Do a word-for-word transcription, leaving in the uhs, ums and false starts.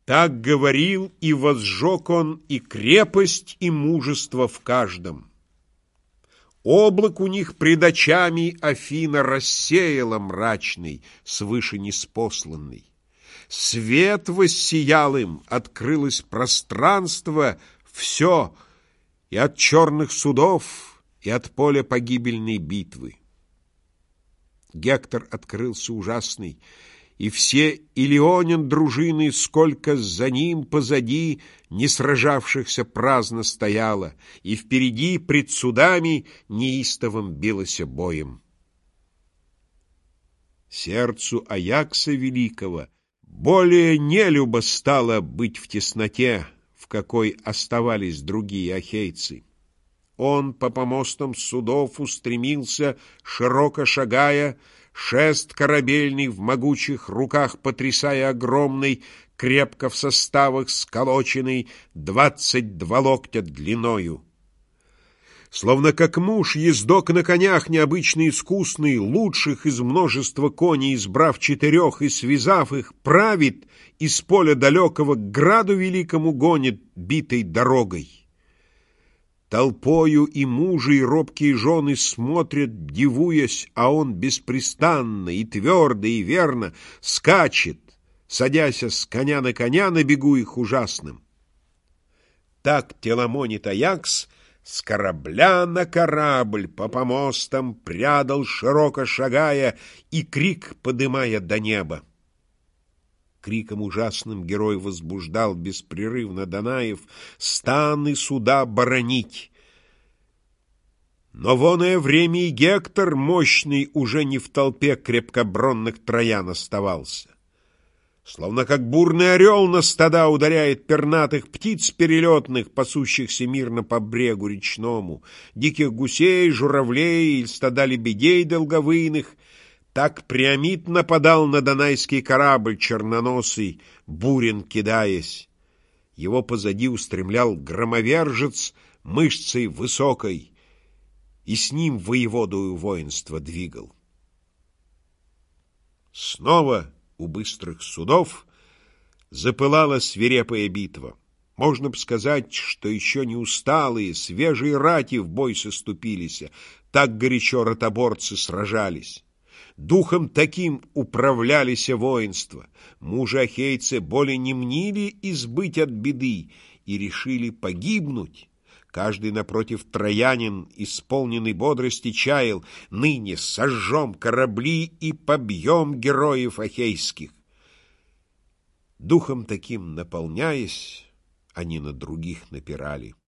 Так говорил, и возжег он и крепость, и мужество в каждом. Облак у них пред очами Афина рассеяла мрачный, свыше неспосланный. Свет воссиял им, открылось пространство, все, и от черных судов, и от поля погибельной битвы. Гектор открылся ужасный, и все Илионин дружины, сколько за ним позади не сражавшихся праздно стояло, и впереди пред судами неистовым билося боем. Сердцу Аякса великого более нелюбо стало быть в тесноте, в какой оставались другие ахейцы. Он по помостам судов устремился, широко шагая, шест корабельный в могучих руках потрясая огромный, крепко в составах сколоченный, двадцать два локтя длиною. Словно как муж, ездок на конях необычно искусный, лучших из множества коней избрав четырех и связав их, правит, из поля далекого к граду великому гонит битой дорогой. Толпою и мужи, и робкие жены смотрят, дивуясь, а он беспрестанно и твердо, и верно скачет, садясь с коня на коня на бегу их ужасным. Так Теламонит Аякс с корабля на корабль по помостам прядал, широко шагая, и крик подымая до неба. Криком ужасным герой возбуждал беспрерывно Данаев стан и суда боронить. Но в оное время и Гектор, мощный, уже не в толпе крепкобронных троян оставался. Словно как бурный орел на стада ударяет пернатых птиц перелетных, пасущихся мирно по брегу речному, диких гусей, журавлей или стада лебедей долговыйных, так Приамид нападал на донайский корабль черноносый, бурен кидаясь. Его позади устремлял громовержец мышцей высокой, и с ним воеводою воинство двигал. Снова у быстрых судов запылала свирепая битва. Можно б сказать, что еще не усталые, свежие рати в бой соступились, так горячо ротоборцы сражались. Духом таким управлялись воинства. Мужи-ахейцы более не мнили избыть от беды и решили погибнуть. Каждый напротив троянин, исполненный бодрости, чаял: ныне сожжем корабли и побьем героев ахейских. Духом таким наполняясь, они на других напирали.